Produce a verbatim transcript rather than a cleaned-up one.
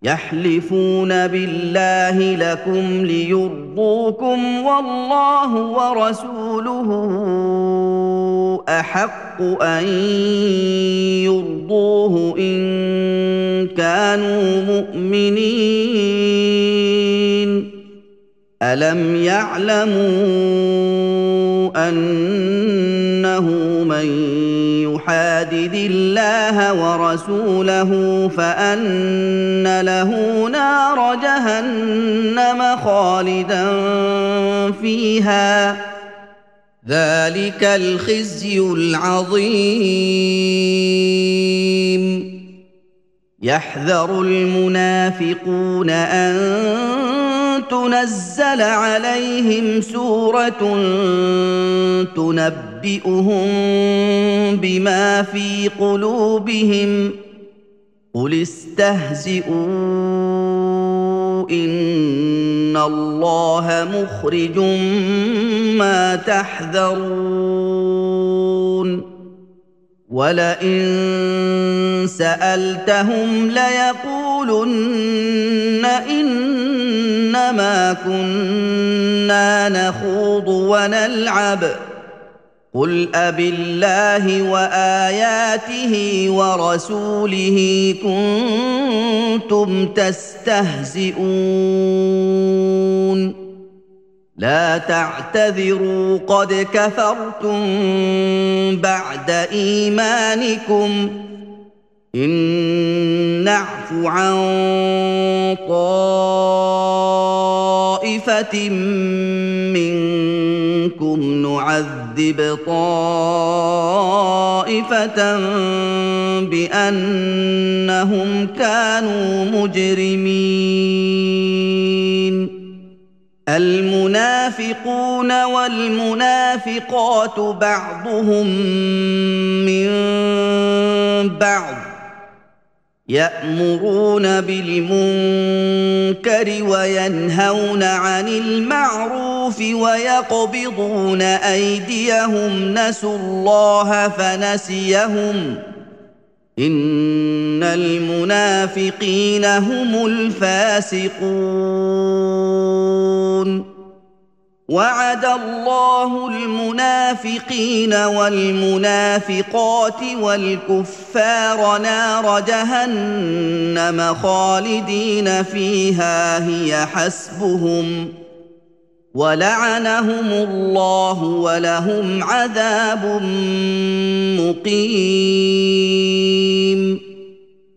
يحلفون بالله لكم ليرضوكم والله ورسوله احق ان يرضوه ان كانوا مؤمنين الم يعلموا انه من يحادد الله ورسوله فان له نار جهنم خالدا فيها ذلك الخزي العظيم يحذر المنافقون ان تنزل عليهم سوره تنبئهم بما في قلوبهم قل استهزئوا ان الله مخرج ما تحذرون ولئن سالتهم ليقولن انما كنا نخوض ونلعب قل أبالله وآياته ورسوله كنتم تستهزئون لا تعتذروا قد كفرتم بعد إيمانكم إن نعف عن طائفة منكم نعذب طائفة بأنهم كانوا مجرمين المنافقون والمنافقات بعضهم من بعض يأمرون بالمنكر وينهون عن المعروف ويقبضون أيديهم نسوا الله فنسيهم إن المنافقين هم الفاسقون وعد الله المنافقين والمنافقات والكفار نار جهنم خالدين فيها هي حسبهم ولعنهم الله ولهم عذاب مقيم